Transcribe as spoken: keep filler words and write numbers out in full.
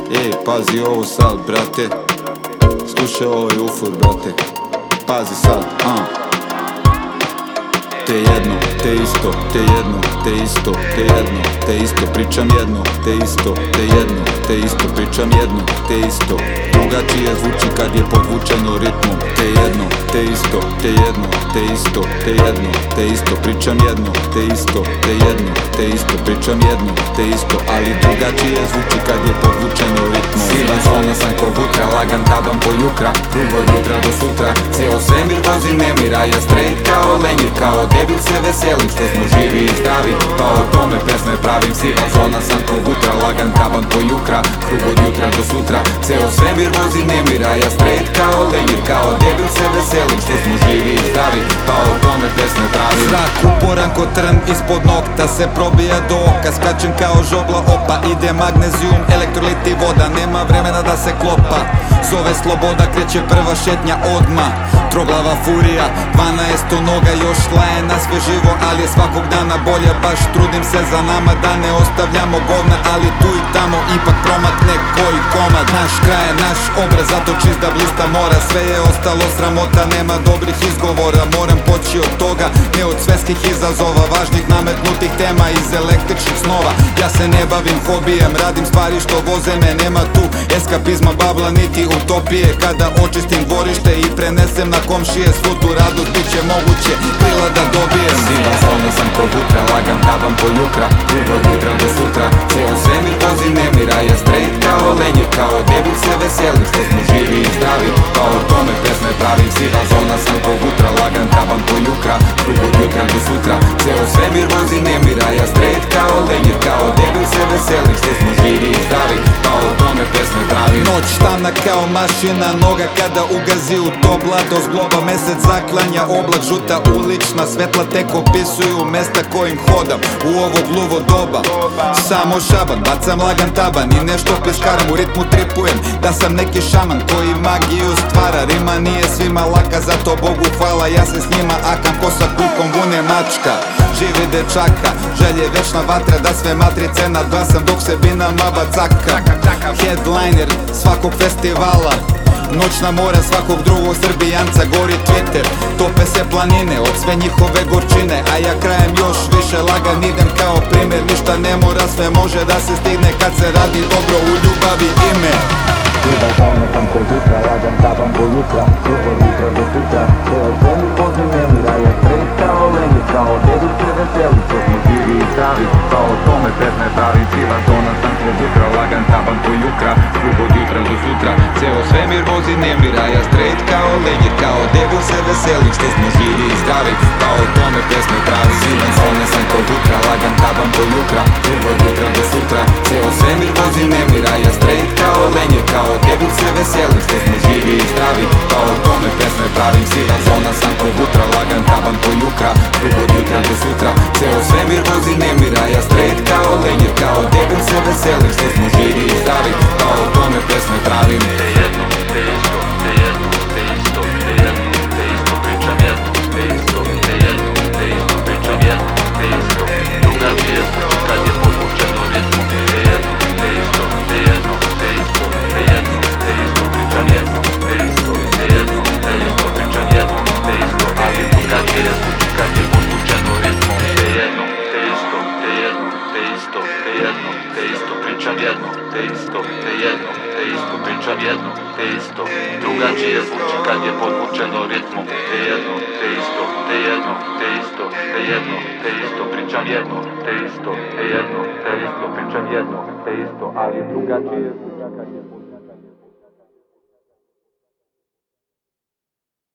Ej, pazi ovo sad, brate. Slušaj ovo je ufur, brate. Pazi sad, a Te jedno, te isto, te jedno, te isto, te jedno, te isto, pričam jedno, te isto, te jedno, te isto, pričam jedno, te isto. Drugačije zvuči kad je podvučeno ritmom. Te jedno, te isto, te jedno, te isto, te jedno, te isto, pričam jedno, te isto, te jedno, te isto, pričam jedno, te isto. Ali drugačije zvuči kad je podvučeno ritmom. Siva zona sam ko vutra, lagan taban po jukra. Krug od jutra do sutra, cijel svemir vozi nemira. Ja straight kao lenjir, kao debil se veselim što smo živi i zdravi, pa o tome pesme pravim. Siva zona sam ko vutra, lagan taban po jukra. Krug od jutra do sutra, cijel svemir vozi nemira. Ja straight kao lenjir, kao debil se veselim što smo živi i zdravi, pa o tome pesme pravim. Zrak uporan ko trn ispod nokta se probija do oka. Skačem kao žogla opa, ide magnezijum, elektrolit i voda. Nema vremena da se klopa, zove sloboda, kreće prva šetnja odmah. Troglava furija, dvanaesto noga još laje na sve živo, ali je svakog dana bolje. Baš trudim se za nama da ne ostavljamo govna, ali tu i tamo ipak promakne koji komad. Naš kraj je naš obraz, zato čist da blista mora. Sve je ostalo sramota, nema dobrih izgovora. Moram poći od toga, ne od svetskih izazova, važnih nametnutih tema iz električnih snova. Ja se ne bavim hobijem, radim stvari što voze me. Nema tu eskapizma, babla niti utopije. Kada očistim dvorište i prenesem na komšije, svu tu radost bit će moguće krila da dobijem. Siva zona sam ko vutra, lagan taban po jukra. Krug od jutra do sutra, cijel svemir vozi nemira. Ja straight kao lenjir, kao debil se veselim što smo živi i zdravi, pa o tome pesme pravim. Siva zona sam ko vutra, lagan taban po jukra. Krug od jutra do sutra, cijel svemir vozi nemira. Ja straight kao lenjir, kao debil se veselim što smo živi i zdravi, pa o tome pesme pravim. Noć tamna kao mašina, noga kada ugazi u to blato zgloba. Mesec zaklanja, oblak žuta ulična svetla tek opisuju mesta kojim hodam u ovo gluvo doba. Samo šaban, bacam lagan taban i nešto pleskaram, u ritmu tripujem da sam neki šaman koji magiju stvara. Rima nije svima laka, zato Bogu hvala, ja se s njima akam ko sa kukom vune mačka. Živi dečaka, želje večna vatra, da sve matrice nadglasam dok se bina maba caka. Headliner svakog festivala, noćna mora svakog drugog Srbijanca. Gori Twitter, tope se planine od sve njihove gorčine, a ja krajem još više lagan idem kao primjer. Ništa ne mora, sve može da se stigne kad se radi dobro u ljubavi ime. Siva zona sam ko vutra, lagan taban po jutra. Krug od jutra do sutra, cijel svemir vozi nemira. Ja straight kao lenjir, kao debil se veselim što smo živi i zdravi, pa o tome pesme pravim. Siva zona sam ko vutra, lagan taban po jukra. Krug od jutra do sutra, cijel svemir vozi nemira. Ja straight kao lenjir, kao debil se veselim što smo živi i zdravi, pa o tome pesme pravim. Siva zona sam ko vutra, lagan taban po jukra. Krug od jutra do sutra, cijel svemir vozi nemira. Ja straight kao lenjir, kao debil se veselim što smo živi i zdravi, pa o tome pesme pravim. Siva zona sam ko vutra, lagan taban po jukra. Krug od jutra do sutra, cijel svemir vozi nemira. Ja straight kao lenjir, kao debil se veselim što smo živi i zdravi, pa o tome pesme pravim. Te jedno, te isto, te jedno, te isto, te jedno, te isto, pričam jedno, te isto, te jedno, te isto, pričam jedno, te isto. Drugačije zvuči kad je podvučeno ritmom. Te jedno, te isto, te jedno, te isto, te jedno, te isto, pričam jedno, te isto, te jedno, te isto, pričam jedno, te isto. Ali drugačije zvuči kad je podvučeno ritmom. Te jedno, te isto, te jedno, te isto, te jedno, te isto, pričam jedno, te isto, te jedno, te isto, pričam jedno, te isto. Drugačije zvuči kad je podvučeno ritmom. Te jedno, te isto, te jedno, te isto, te jedno, te isto, pričam jedno, te isto, te jedno, te isto, pričam jedno, te isto, ali drugačije zvuči kad je